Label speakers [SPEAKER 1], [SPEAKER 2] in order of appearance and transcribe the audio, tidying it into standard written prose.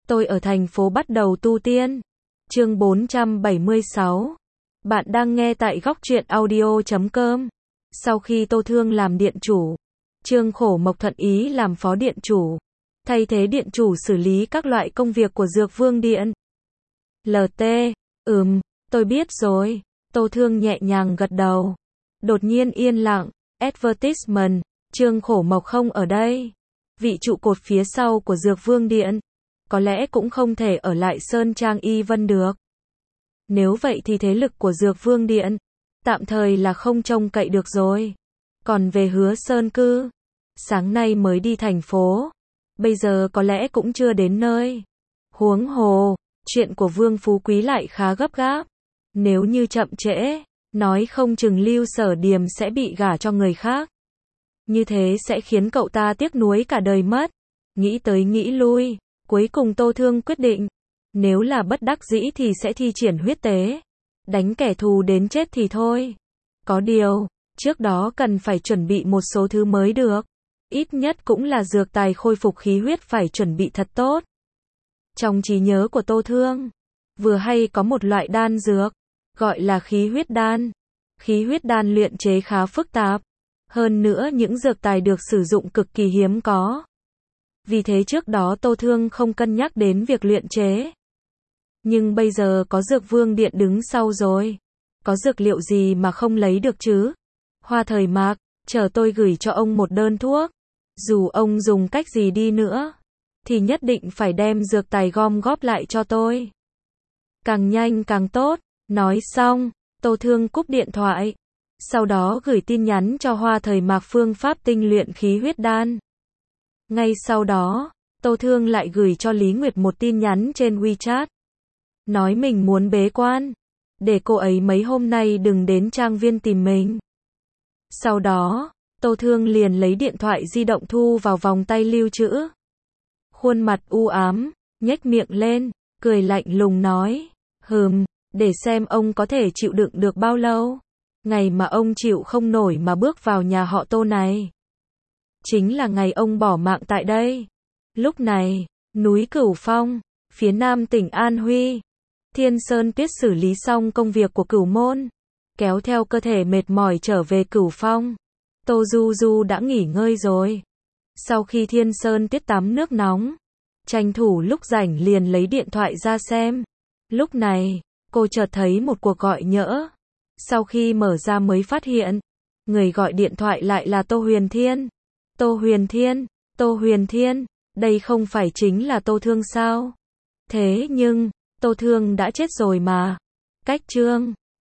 [SPEAKER 1] Tôi ở thành phố bắt đầu tu tiên. Chương 476. Bạn đang nghe tại góc truyện audio.com. Sau khi Tô Thương làm điện chủ, Trương Khổ Mộc thuận ý làm phó điện chủ, thay thế điện chủ xử lý các loại công việc của Dược Vương Điện. LT, tôi biết rồi. Tô Thương nhẹ nhàng gật đầu. Đột nhiên yên lặng. Advertisement, Trương Khổ Mộc không ở đây. Vị trụ cột phía sau của Dược Vương Điện, có lẽ cũng không thể ở lại Sơn Trang Y Vân được. Nếu vậy thì thế lực của Dược Vương Điện, tạm thời là không trông cậy được rồi. Còn về Hứa Sơn Cư, sáng nay mới đi thành phố, bây giờ có lẽ cũng chưa đến nơi. Huống hồ, chuyện của Vương Phú Quý lại khá gấp gáp. Nếu như chậm trễ, nói không chừng Lưu Sở Điềm sẽ bị gả cho người khác. Như thế sẽ khiến cậu ta tiếc nuối cả đời mất. Nghĩ tới nghĩ lui, cuối cùng Tô Thương quyết định, nếu là bất đắc dĩ thì sẽ thi triển huyết tế, đánh kẻ thù đến chết thì thôi. Có điều, trước đó cần phải chuẩn bị một số thứ mới được. Ít nhất cũng là dược tài khôi phục khí huyết phải chuẩn bị thật tốt. Trong trí nhớ của Tô Thương, vừa hay có một loại đan dược, gọi là khí huyết đan. Khí huyết đan luyện chế khá phức tạp. Hơn nữa những dược tài được sử dụng cực kỳ hiếm có. Vì thế trước đó Tô Thương không cân nhắc đến việc luyện chế. Nhưng bây giờ có Dược Vương Điện đứng sau rồi. Có dược liệu gì mà không lấy được chứ? Hoa Thời Mạc, chờ tôi gửi cho ông một đơn thuốc. Dù ông dùng cách gì đi nữa, thì nhất định phải đem dược tài gom góp lại cho tôi. Càng nhanh càng tốt. Nói xong, Tô Thương cúp điện thoại. Sau đó gửi tin nhắn cho Hoa Thời Mạc phương pháp tinh luyện khí huyết đan. Ngay sau đó, Tô Thương lại gửi cho Lý Nguyệt một tin nhắn trên WeChat. Nói mình muốn bế quan, để cô ấy mấy hôm nay đừng đến trang viên tìm mình. Sau đó, Tô Thương liền lấy điện thoại di động thu vào vòng tay lưu trữ. Khuôn mặt u ám, nhếch miệng lên, cười lạnh lùng nói, để xem ông có thể chịu đựng được bao lâu. Ngày mà ông chịu không nổi mà bước vào nhà họ Tô này, chính là ngày ông bỏ mạng tại đây. Lúc này, núi Cửu Phong, phía nam tỉnh An Huy, Thiên Sơn Tuyết xử lý xong công việc của Cửu Môn, kéo theo cơ thể mệt mỏi trở về Cửu Phong. Tô Du Du đã nghỉ ngơi rồi. Sau khi Thiên Sơn Tuyết tắm nước nóng, tranh thủ lúc rảnh liền lấy điện thoại ra xem. Lúc này, cô chợt thấy một cuộc gọi nhỡ. Sau khi mở ra mới phát hiện, người gọi điện thoại lại là Tô Huyền Thiên. Tô Huyền Thiên, đây không phải chính là Tô Thương sao? Thế nhưng, Tô Thương đã chết rồi mà. Cách chương